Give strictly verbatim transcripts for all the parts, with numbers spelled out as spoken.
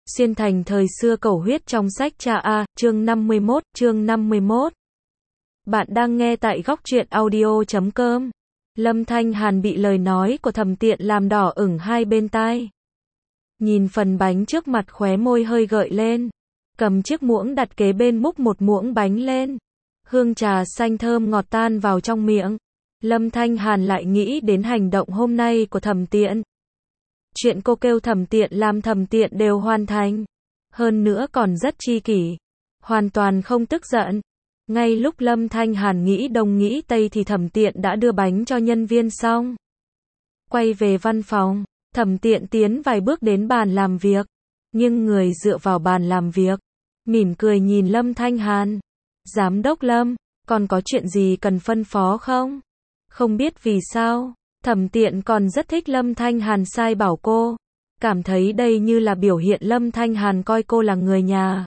Xuyên thành thời xưa cầu huyết trong sách cha A, chương năm mươi mốt, chương năm mươi mốt. Bạn đang nghe tại góc truyện audio chấm com. Lâm Thanh Hàn bị lời nói của Thẩm Tiện làm đỏ ửng hai bên tai. Nhìn phần bánh trước mặt khóe môi hơi gợi lên. Cầm chiếc muỗng đặt kế bên múc một muỗng bánh lên. Hương trà xanh thơm ngọt tan vào trong miệng. Lâm Thanh Hàn lại nghĩ đến hành động hôm nay của Thẩm Tiện. Chuyện cô kêu Thẩm Tiện làm Thẩm Tiện đều hoàn thành. Hơn nữa còn rất chi kỷ. Hoàn toàn không tức giận. Ngay lúc Lâm Thanh Hàn nghĩ đông nghĩ tây thì Thẩm Tiện đã đưa bánh cho nhân viên xong. Quay về văn phòng, Thẩm Tiện tiến vài bước đến bàn làm việc. Nhưng người dựa vào bàn làm việc. Mỉm cười nhìn Lâm Thanh Hàn. Giám đốc Lâm, còn có chuyện gì cần phân phó không? Không biết vì sao. Thẩm Tiện còn rất thích Lâm Thanh Hàn sai bảo cô. Cảm thấy đây như là biểu hiện Lâm Thanh Hàn coi cô là người nhà.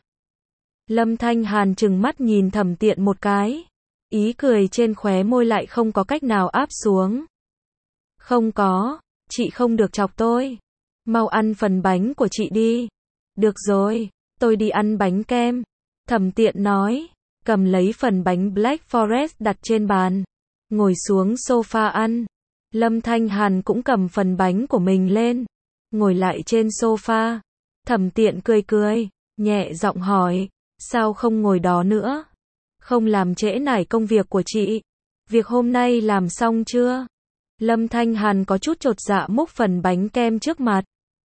Lâm Thanh Hàn trừng mắt nhìn Thẩm Tiện một cái. Ý cười trên khóe môi lại không có cách nào áp xuống. Không có, chị không được chọc tôi. Mau ăn phần bánh của chị đi. Được rồi, tôi đi ăn bánh kem. Thẩm Tiện nói, cầm lấy phần bánh Black Forest đặt trên bàn. Ngồi xuống sofa ăn. Lâm Thanh Hàn cũng cầm phần bánh của mình lên. Ngồi lại trên sofa. Thẩm Tiện cười cười. Nhẹ giọng hỏi. Sao không ngồi đó nữa? Không làm trễ nải công việc của chị. Việc hôm nay làm xong chưa? Lâm Thanh Hàn có chút chột dạ múc phần bánh kem trước mặt.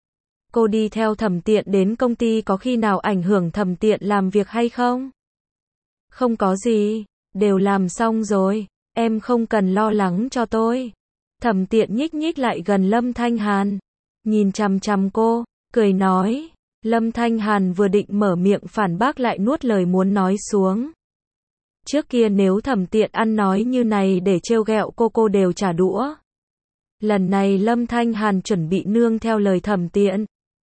Cô đi theo Thẩm Tiện đến công ty có khi nào ảnh hưởng Thẩm Tiện làm việc hay không? Không có gì. Đều làm xong rồi. Em không cần lo lắng cho tôi. Thẩm Tiện nhích nhích lại gần Lâm Thanh Hàn. Nhìn chằm chằm cô, cười nói. Lâm Thanh Hàn vừa định mở miệng phản bác lại nuốt lời muốn nói xuống. Trước kia nếu Thẩm Tiện ăn nói như này để trêu ghẹo cô cô đều trả đũa. Lần này Lâm Thanh Hàn chuẩn bị nương theo lời Thẩm Tiện.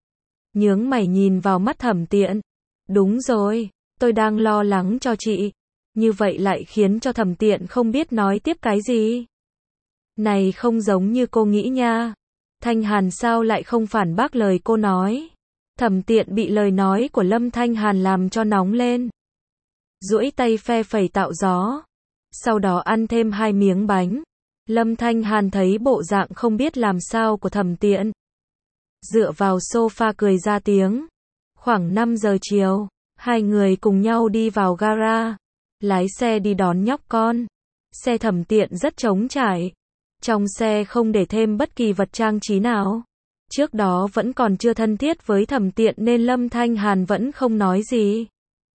Nhướng mày nhìn vào mắt Thẩm Tiện. Đúng rồi, tôi đang lo lắng cho chị. Như vậy lại khiến cho Thẩm Tiện không biết nói tiếp cái gì. Này không giống như cô nghĩ nha. Thanh Hàn sao lại không phản bác lời cô nói. Thẩm Tiện bị lời nói của Lâm Thanh Hàn làm cho nóng lên. Duỗi tay phe phẩy tạo gió. Sau đó ăn thêm hai miếng bánh. Lâm Thanh Hàn thấy bộ dạng không biết làm sao của Thẩm Tiện. Dựa vào sofa cười ra tiếng. Khoảng năm giờ chiều, hai người cùng nhau đi vào gara. Lái xe đi đón nhóc con. Xe Thẩm Tiện rất trống trải. Trong xe không để thêm bất kỳ vật trang trí nào. Trước đó vẫn còn chưa thân thiết với Thẩm Tiện nên Lâm Thanh Hàn vẫn không nói gì.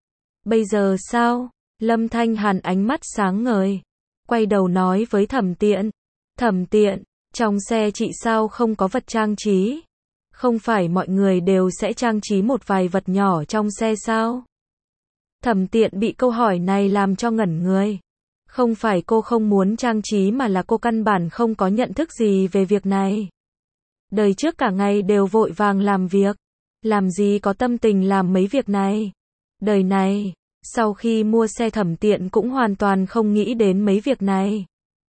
Bây giờ sao? Lâm Thanh Hàn ánh mắt sáng ngời. Quay đầu nói với Thẩm Tiện. Thẩm Tiện, trong xe chị sao không có vật trang trí? Không phải mọi người đều sẽ trang trí một vài vật nhỏ trong xe sao? Thẩm Tiện bị câu hỏi này làm cho ngẩn người. Không phải cô không muốn trang trí mà là cô căn bản không có nhận thức gì về việc này. Đời trước cả ngày đều vội vàng làm việc. Làm gì có tâm tình làm mấy việc này. Đời này, sau khi mua xe Thẩm Tiện cũng hoàn toàn không nghĩ đến mấy việc này.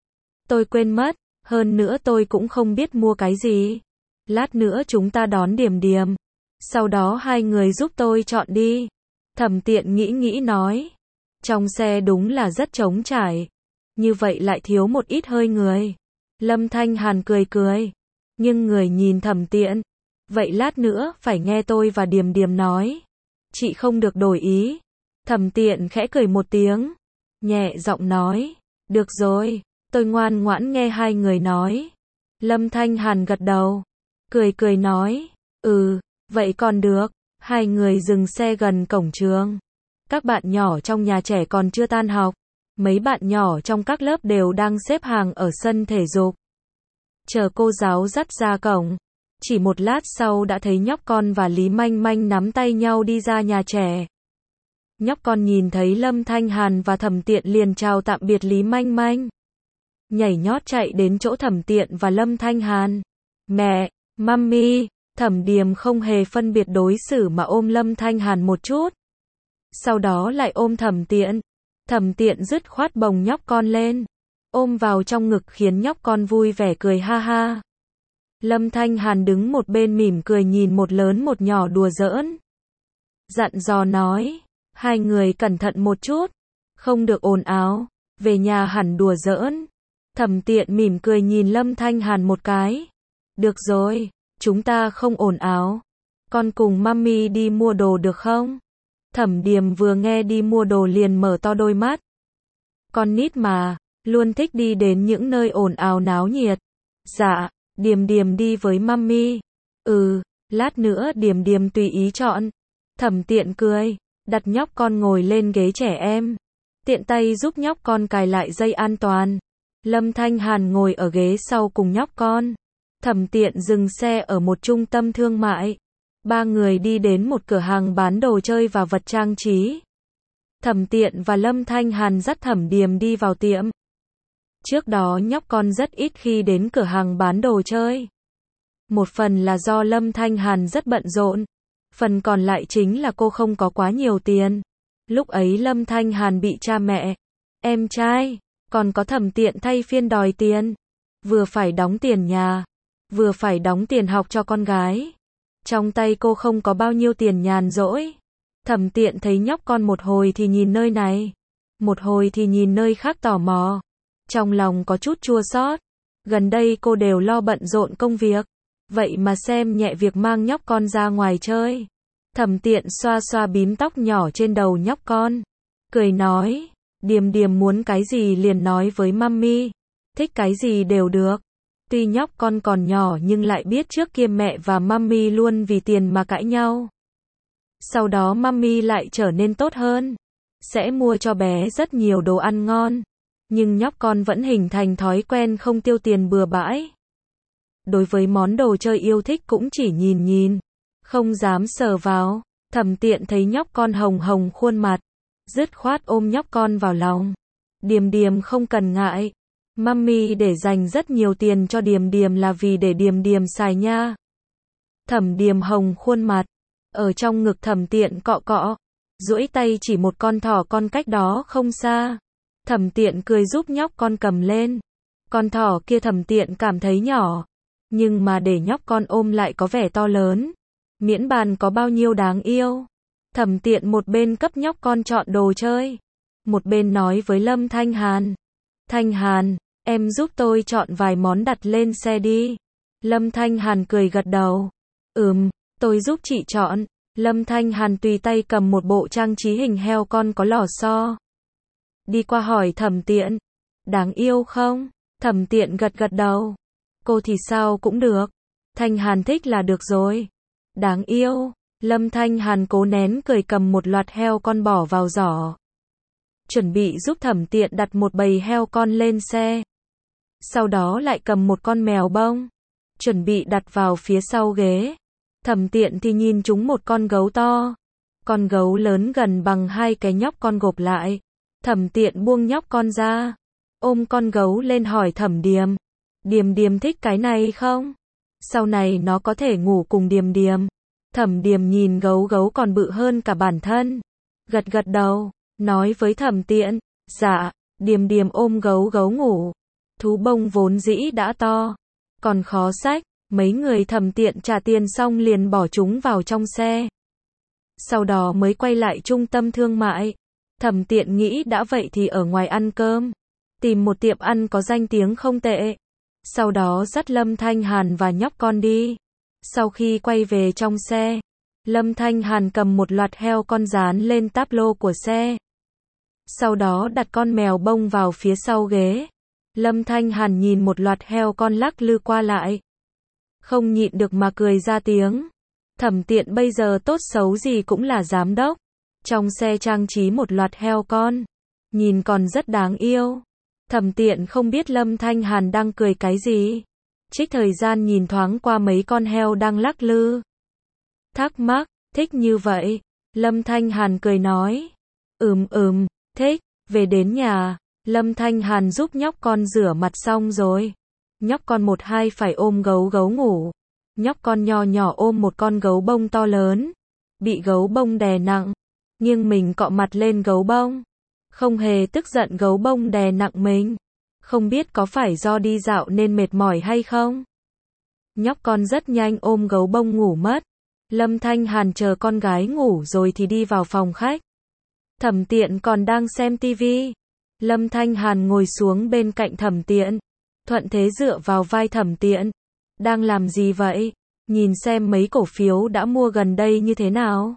Tôi quên mất, hơn nữa tôi cũng không biết mua cái gì. Lát nữa chúng ta đón Điềm Điềm. Sau đó hai người giúp tôi chọn đi. Thẩm Tiện nghĩ nghĩ nói. Trong xe đúng là rất trống trải. Như vậy lại thiếu một ít hơi người. Lâm Thanh Hàn cười cười. Nhưng người nhìn Thẩm Tiện. Vậy lát nữa phải nghe tôi và Điềm Điềm nói. Chị không được đổi ý. Thẩm Tiện khẽ cười một tiếng. Nhẹ giọng nói. Được rồi, tôi ngoan ngoãn nghe hai người nói. Lâm Thanh Hàn gật đầu. Cười cười nói. Ừ, vậy còn được. Hai người dừng xe gần cổng trường. Các bạn nhỏ trong nhà trẻ còn chưa tan học. Mấy bạn nhỏ trong các lớp đều đang xếp hàng ở sân thể dục. Chờ cô giáo dắt ra cổng. Chỉ một lát sau đã thấy nhóc con và Lý Manh Manh nắm tay nhau đi ra nhà trẻ. Nhóc con nhìn thấy Lâm Thanh Hàn và Thẩm Tiện liền chào tạm biệt Lý Manh Manh. Nhảy nhót chạy đến chỗ Thẩm Tiện và Lâm Thanh Hàn. Mẹ, mummy, Thẩm Điềm không hề phân biệt đối xử mà ôm Lâm Thanh Hàn một chút. Sau đó lại ôm Thẩm Tiện. Thẩm Tiện dứt khoát bồng nhóc con lên. Ôm vào trong ngực khiến nhóc con vui vẻ cười ha ha. Lâm Thanh Hàn đứng một bên mỉm cười nhìn một lớn một nhỏ đùa giỡn. dặn dò nói, hai người cẩn thận một chút, không được ồn ào, về nhà hẳn đùa giỡn. Thẩm Tiện mỉm cười nhìn Lâm Thanh Hàn một cái. Được rồi, chúng ta không ồn ào. Con cùng mami đi mua đồ được không? Thẩm Điềm vừa nghe đi mua đồ liền mở to đôi mắt. Con nít mà, luôn thích đi đến những nơi ồn ào náo nhiệt. Dạ, Điềm Điềm đi với mami. Ừ, lát nữa Điềm Điềm tùy ý chọn. Thẩm Tiện cười, đặt nhóc con ngồi lên ghế trẻ em. Tiện tay giúp nhóc con cài lại dây an toàn. Lâm Thanh Hàn ngồi ở ghế sau cùng nhóc con. Thẩm Tiện dừng xe ở một trung tâm thương mại. Ba người đi đến một cửa hàng bán đồ chơi và vật trang trí. Thẩm Tiện và Lâm Thanh Hàn dắt Thẩm Điềm đi vào tiệm. Trước đó nhóc con rất ít khi đến cửa hàng bán đồ chơi. Một phần là do Lâm Thanh Hàn rất bận rộn. Phần còn lại chính là cô không có quá nhiều tiền. Lúc ấy Lâm Thanh Hàn bị cha mẹ, em trai, còn có Thẩm Tiện thay phiên đòi tiền. Vừa phải đóng tiền nhà, vừa phải đóng tiền học cho con gái. Trong tay cô không có bao nhiêu tiền nhàn rỗi. Thẩm Tiện thấy nhóc con một hồi thì nhìn nơi này, một hồi thì nhìn nơi khác tò mò. Trong lòng có chút chua xót. Gần đây cô đều lo bận rộn công việc. Vậy mà xem nhẹ việc mang nhóc con ra ngoài chơi. Thẩm Tiện xoa xoa bím tóc nhỏ trên đầu nhóc con. Cười nói, Điềm Điềm muốn cái gì liền nói với mami. Thích cái gì đều được. Tuy nhóc con còn nhỏ nhưng lại biết trước kia mẹ và mami luôn vì tiền mà cãi nhau. Sau đó mami lại trở nên tốt hơn. Sẽ mua cho bé rất nhiều đồ ăn ngon. Nhưng nhóc con vẫn hình thành thói quen không tiêu tiền bừa bãi. Đối với món đồ chơi yêu thích cũng chỉ nhìn nhìn, không dám sờ vào. Thẩm Tiện thấy nhóc con hồng hồng khuôn mặt, dứt khoát ôm nhóc con vào lòng. Điềm Điềm không cần ngại. Mami để dành rất nhiều tiền cho Điềm Điềm là vì để Điềm Điềm xài nha. Thẩm Điềm hồng khuôn mặt, ở trong ngực Thẩm Tiện cọ cọ, duỗi tay chỉ một con thỏ con cách đó không xa. Thẩm Tiện cười giúp nhóc con cầm lên. Con thỏ kia Thẩm Tiện cảm thấy nhỏ, nhưng mà để nhóc con ôm lại có vẻ to lớn. Miễn bàn có bao nhiêu đáng yêu. Thẩm Tiện một bên cấp nhóc con chọn đồ chơi, một bên nói với Lâm Thanh Hàn. Thanh Hàn, em giúp tôi chọn vài món đặt lên xe đi. Lâm Thanh Hàn cười gật đầu. Ừm, tôi giúp chị chọn. Lâm Thanh Hàn tùy tay cầm một bộ trang trí hình heo con có lò xo. Đi qua hỏi Thẩm Tiện, đáng yêu không? Thẩm Tiện gật gật đầu. Cô thì sao cũng được. Thanh Hàn thích là được rồi. Đáng yêu. Lâm Thanh Hàn cố nén cười cầm một loạt heo con bỏ vào giỏ. Chuẩn bị giúp Thẩm Tiện đặt một bầy heo con lên xe. Sau đó lại cầm một con mèo bông, chuẩn bị đặt vào phía sau ghế. Thẩm Tiện thì nhìn chúng một con gấu to. Con gấu lớn gần bằng hai cái nhóc con gộp lại. Thẩm Tiện buông nhóc con ra, ôm con gấu lên hỏi Thẩm Điềm. Điềm Điềm thích cái này không? Sau này nó có thể ngủ cùng Điềm Điềm. Thẩm Điềm nhìn gấu gấu còn bự hơn cả bản thân. Gật gật đầu, nói với Thẩm Tiện, dạ. Điềm Điềm ôm gấu gấu ngủ. Thú bông vốn dĩ đã to, còn khó xách. Mấy người Thẩm Tiện trả tiền xong liền bỏ chúng vào trong xe. Sau đó mới quay lại trung tâm thương mại. Thẩm Tiện nghĩ đã vậy thì ở ngoài ăn cơm, tìm một tiệm ăn có danh tiếng không tệ. Sau đó dắt Lâm Thanh Hàn và nhóc con đi. Sau khi quay về trong xe, Lâm Thanh Hàn cầm một loạt heo con dán lên táp lô của xe. Sau đó đặt con mèo bông vào phía sau ghế. Lâm Thanh Hàn nhìn một loạt heo con lắc lư qua lại, không nhịn được mà cười ra tiếng. Thẩm Tiện bây giờ tốt xấu gì cũng là giám đốc. Trong xe trang trí một loạt heo con, nhìn còn rất đáng yêu. Thẩm Tiện không biết Lâm Thanh Hàn đang cười cái gì. Trích thời gian nhìn thoáng qua mấy con heo đang lắc lư. Thắc mắc, thích như vậy. Lâm Thanh Hàn cười nói. Ừm ừm, thích. Về đến nhà, Lâm Thanh Hàn giúp nhóc con rửa mặt xong rồi. Nhóc con một hai phải ôm gấu gấu ngủ. Nhóc con nho nhỏ ôm một con gấu bông to lớn. Bị gấu bông đè nặng, nghiêng mình cọ mặt lên gấu bông. Không hề tức giận gấu bông đè nặng mình. Không biết có phải do đi dạo nên mệt mỏi hay không? Nhóc con rất nhanh ôm gấu bông ngủ mất. Lâm Thanh Hàn chờ con gái ngủ rồi thì đi vào phòng khách. Thẩm Tiện còn đang xem tivi. Lâm Thanh Hàn ngồi xuống bên cạnh Thẩm Tiện. Thuận thế dựa vào vai Thẩm Tiện. Đang làm gì vậy? Nhìn xem mấy cổ phiếu đã mua gần đây như thế nào.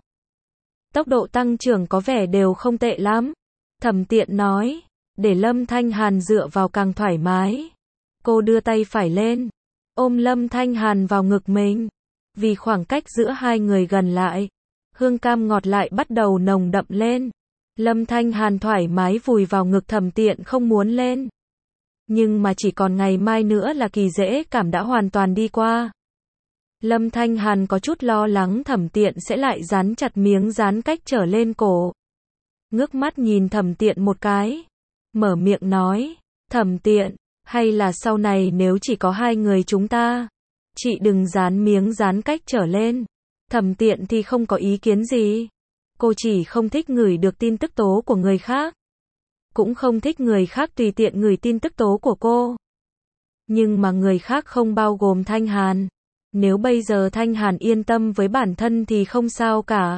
Tốc độ tăng trưởng có vẻ đều không tệ lắm. Thẩm Tiện nói. Để Lâm Thanh Hàn dựa vào càng thoải mái. Cô đưa tay phải lên. Ôm Lâm Thanh Hàn vào ngực mình. Vì khoảng cách giữa hai người gần lại. Hương cam ngọt lại bắt đầu nồng đậm lên. Lâm Thanh Hàn thoải mái vùi vào ngực Thẩm Tiện không muốn lên. Nhưng mà chỉ còn ngày mai nữa là kỳ dễ cảm đã hoàn toàn đi qua. Lâm Thanh Hàn có chút lo lắng Thẩm Tiện sẽ lại dán chặt miếng dán cách trở lên cổ. Ngước mắt nhìn Thẩm Tiện một cái. Mở miệng nói. Thẩm Tiện, hay là sau này nếu chỉ có hai người chúng ta, chị đừng dán miếng dán cách trở lên. Thẩm Tiện thì không có ý kiến gì. Cô chỉ không thích ngửi được tin tức tố của người khác. Cũng không thích người khác tùy tiện ngửi tin tức tố của cô. Nhưng mà người khác không bao gồm Thanh Hàn. Nếu bây giờ Thanh Hàn yên tâm với bản thân thì không sao cả.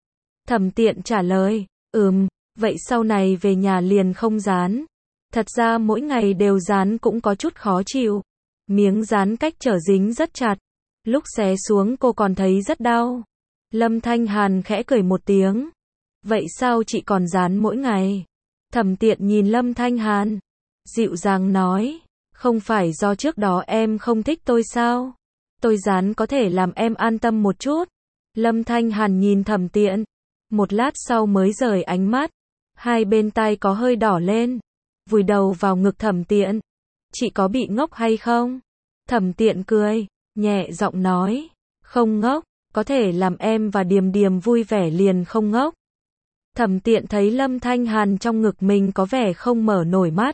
Thẩm Tiện trả lời, ừm, vậy sau này về nhà liền không dán. Thật ra mỗi ngày đều dán cũng có chút khó chịu. Miếng dán cách trở dính rất chặt. Lúc xé xuống cô còn thấy rất đau. Lâm Thanh Hàn khẽ cười một tiếng. Vậy sao chị còn dán mỗi ngày? Thẩm Tiện nhìn Lâm Thanh Hàn. Dịu dàng nói. Không phải do trước đó em không thích tôi sao? Tôi dán có thể làm em an tâm một chút. Lâm Thanh Hàn nhìn Thẩm Tiện. Một lát sau mới rời ánh mắt. Hai bên tai có hơi đỏ lên. Vùi đầu vào ngực Thẩm Tiện. Chị có bị ngốc hay không? Thẩm Tiện cười. Nhẹ giọng nói. Không ngốc. Có thể làm em và Điềm Điềm vui vẻ liền không ngốc. Thẩm Tiện thấy Lâm Thanh Hàn trong ngực mình có vẻ không mở nổi mắt.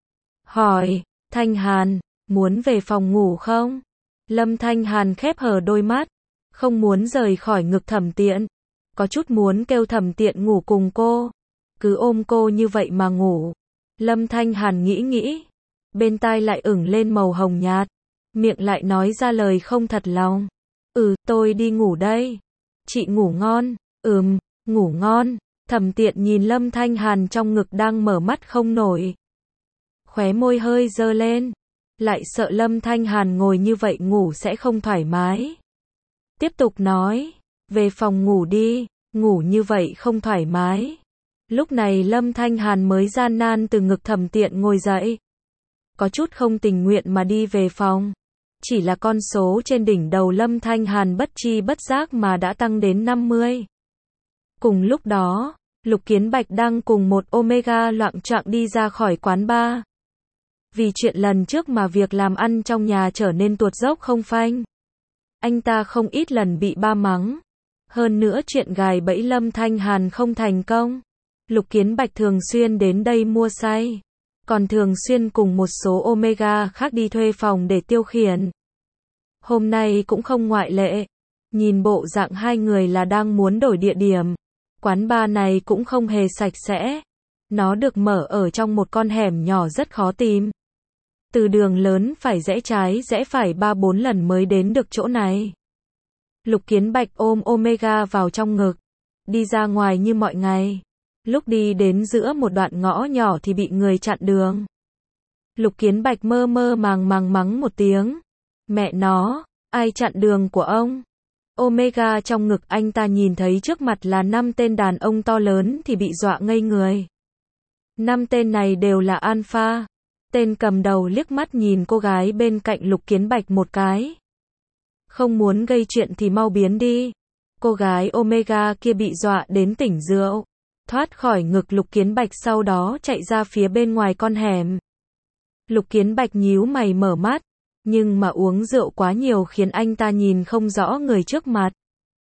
Hỏi. Thanh Hàn, muốn về phòng ngủ không? Lâm Thanh Hàn khép hờ đôi mắt. Không muốn rời khỏi ngực Thẩm Tiện. Có chút muốn kêu Thẩm Tiện ngủ cùng cô. Cứ ôm cô như vậy mà ngủ. Lâm Thanh Hàn nghĩ nghĩ. Bên tai lại ửng lên màu hồng nhạt. Miệng lại nói ra lời không thật lòng. Ừ, tôi đi ngủ đây. Chị ngủ ngon. Ừm, ngủ ngon. Thẩm Tiện nhìn Lâm Thanh Hàn trong ngực đang mở mắt không nổi. Khóe môi hơi dơ lên. Lại sợ Lâm Thanh Hàn ngồi như vậy ngủ sẽ không thoải mái. Tiếp tục nói. Về phòng ngủ đi. Ngủ như vậy không thoải mái. Lúc này Lâm Thanh Hàn mới gian nan từ ngực Thẩm Tiện ngồi dậy. Có chút không tình nguyện mà đi về phòng. Chỉ là con số trên đỉnh đầu Lâm Thanh Hàn bất chi bất giác mà đã tăng đến năm mươi. Cùng lúc đó, Lục Kiến Bạch đang cùng một Omega loạng choạng đi ra khỏi quán bar. Vì chuyện lần trước mà việc làm ăn trong nhà trở nên tuột dốc không phanh. Anh ta không ít lần bị ba mắng. Hơn nữa chuyện gài bẫy Lâm Thanh Hàn không thành công. Lục Kiến Bạch thường xuyên đến đây mua say. Còn thường xuyên cùng một số Omega khác đi thuê phòng để tiêu khiển. Hôm nay cũng không ngoại lệ. Nhìn bộ dạng hai người là đang muốn đổi địa điểm. Quán bar này cũng không hề sạch sẽ. Nó được mở ở trong một con hẻm nhỏ rất khó tìm. Từ đường lớn phải rẽ trái rẽ phải ba bốn lần mới đến được chỗ này. Lục Kiến Bạch ôm Omega vào trong ngực. Đi ra ngoài như mọi ngày. Lúc đi đến giữa một đoạn ngõ nhỏ thì bị người chặn đường. Lục Kiến Bạch mơ mơ màng màng mắng một tiếng. Mẹ nó, ai chặn đường của ông? Omega trong ngực anh ta nhìn thấy trước mặt là năm tên đàn ông to lớn thì bị dọa ngây người. Năm tên này đều là alpha. Tên cầm đầu liếc mắt nhìn cô gái bên cạnh Lục Kiến Bạch một cái. Không muốn gây chuyện thì mau biến đi. Cô gái Omega kia bị dọa đến tỉnh rượu. Thoát khỏi ngực Lục Kiến Bạch sau đó chạy ra phía bên ngoài con hẻm. Lục Kiến Bạch nhíu mày mở mắt. Nhưng mà uống rượu quá nhiều khiến anh ta nhìn không rõ người trước mặt.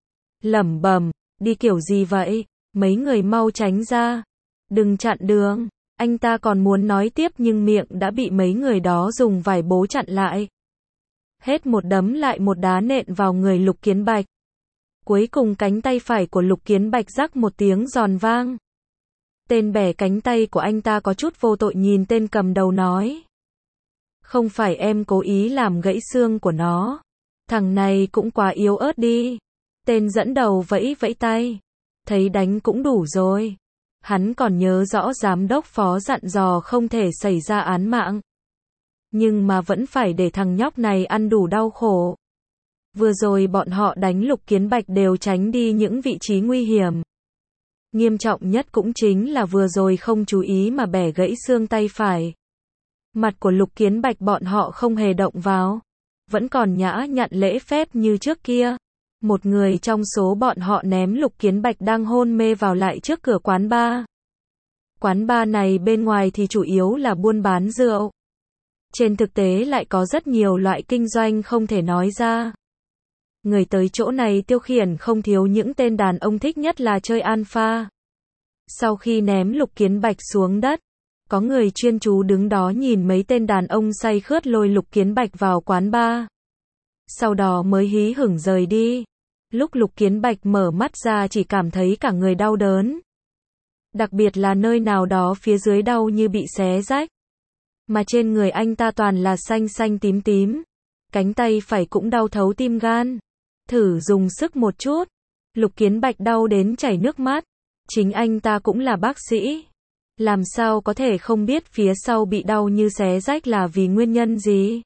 Lẩm bẩm, đi kiểu gì vậy? Mấy người mau tránh ra. Đừng chặn đường. Anh ta còn muốn nói tiếp nhưng miệng đã bị mấy người đó dùng vải bố chặn lại. Hết một đấm lại một đá nện vào người Lục Kiến Bạch. Cuối cùng cánh tay phải của Lục Kiến Bạch rắc một tiếng giòn vang. Tên bẻ cánh tay của anh ta có chút vô tội nhìn tên cầm đầu nói. Không phải em cố ý làm gãy xương của nó. Thằng này cũng quá yếu ớt đi. Tên dẫn đầu vẫy vẫy tay. Thấy đánh cũng đủ rồi. Hắn còn nhớ rõ giám đốc phó dặn dò không thể xảy ra án mạng. Nhưng mà vẫn phải để thằng nhóc này ăn đủ đau khổ. Vừa rồi bọn họ đánh Lục Kiến Bạch đều tránh đi những vị trí nguy hiểm. Nghiêm trọng nhất cũng chính là vừa rồi không chú ý mà bẻ gãy xương tay phải. Mặt của Lục Kiến Bạch bọn họ không hề động vào. Vẫn còn nhã nhặn lễ phép như trước kia. Một người trong số bọn họ ném Lục Kiến Bạch đang hôn mê vào lại trước cửa quán bar. Quán bar này bên ngoài thì chủ yếu là buôn bán rượu. Trên thực tế lại có rất nhiều loại kinh doanh không thể nói ra. Người tới chỗ này tiêu khiển không thiếu những tên đàn ông thích nhất là chơi alpha. Sau khi ném Lục Kiến Bạch xuống đất, có người chuyên chú đứng đó nhìn mấy tên đàn ông say khướt lôi Lục Kiến Bạch vào quán bar. Sau đó mới hí hửng rời đi. Lúc Lục Kiến Bạch mở mắt ra chỉ cảm thấy cả người đau đớn. Đặc biệt là nơi nào đó phía dưới đau như bị xé rách. Mà trên người anh ta toàn là xanh xanh tím tím. Cánh tay phải cũng đau thấu tim gan. Thử dùng sức một chút. Lục Kiến Bạch đau đến chảy nước mắt. Chính anh ta cũng là bác sĩ. Làm sao có thể không biết phía sau bị đau như xé rách là vì nguyên nhân gì?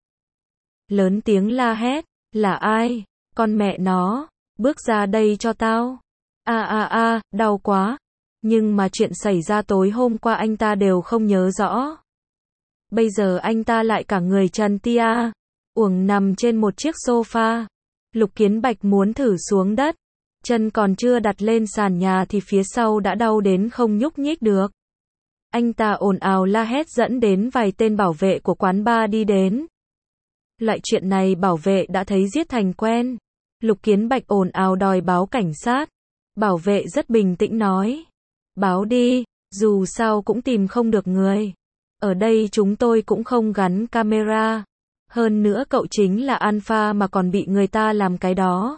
Lớn tiếng la hét. Là ai? Con mẹ nó. Bước ra đây cho tao. A a a, đau quá. Nhưng mà chuyện xảy ra tối hôm qua anh ta đều không nhớ rõ. Bây giờ anh ta lại cả người trần tia, uổng nằm trên một chiếc sofa. Lục Kiến Bạch muốn thử xuống đất. Chân còn chưa đặt lên sàn nhà thì phía sau đã đau đến không nhúc nhích được. Anh ta ồn ào la hét dẫn đến vài tên bảo vệ của quán bar đi đến. Loại chuyện này bảo vệ đã thấy giết thành quen. Lục Kiến Bạch ồn ào đòi báo cảnh sát. Bảo vệ rất bình tĩnh nói. Báo đi, dù sao cũng tìm không được người. Ở đây chúng tôi cũng không gắn camera. Hơn nữa cậu chính là alpha mà còn bị người ta làm cái đó.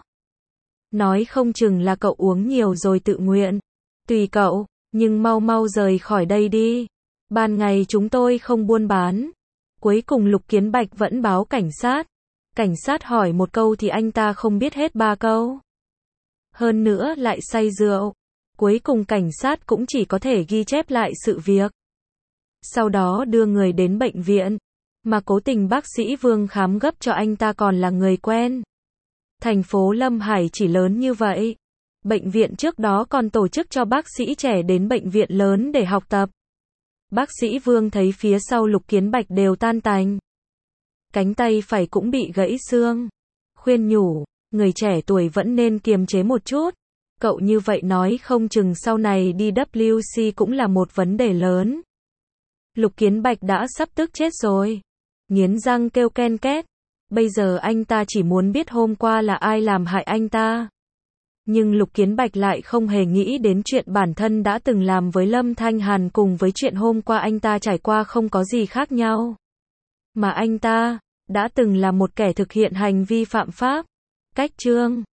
Nói không chừng là cậu uống nhiều rồi tự nguyện. Tùy cậu, nhưng mau mau rời khỏi đây đi. Ban ngày chúng tôi không buôn bán. Cuối cùng Lục Kiến Bạch vẫn báo cảnh sát. Cảnh sát hỏi một câu thì anh ta không biết hết ba câu. Hơn nữa lại say rượu. Cuối cùng cảnh sát cũng chỉ có thể ghi chép lại sự việc. Sau đó đưa người đến bệnh viện. Mà cố tình bác sĩ Vương khám gấp cho anh ta còn là người quen. Thành phố Lâm Hải chỉ lớn như vậy. Bệnh viện trước đó còn tổ chức cho bác sĩ trẻ đến bệnh viện lớn để học tập. Bác sĩ Vương thấy phía sau Lục Kiến Bạch đều tan tành. Cánh tay phải cũng bị gãy xương. Khuyên nhủ, người trẻ tuổi vẫn nên kiềm chế một chút. Cậu như vậy nói không chừng sau này đi W C cũng là một vấn đề lớn. Lục Kiến Bạch đã sắp tức chết rồi. Nghiến răng kêu ken két. Bây giờ anh ta chỉ muốn biết hôm qua là ai làm hại anh ta. Nhưng Lục Kiến Bạch lại không hề nghĩ đến chuyện bản thân đã từng làm với Lâm Thanh Hàn cùng với chuyện hôm qua anh ta trải qua không có gì khác nhau. Mà anh ta đã từng là một kẻ thực hiện hành vi phạm pháp. Cách chương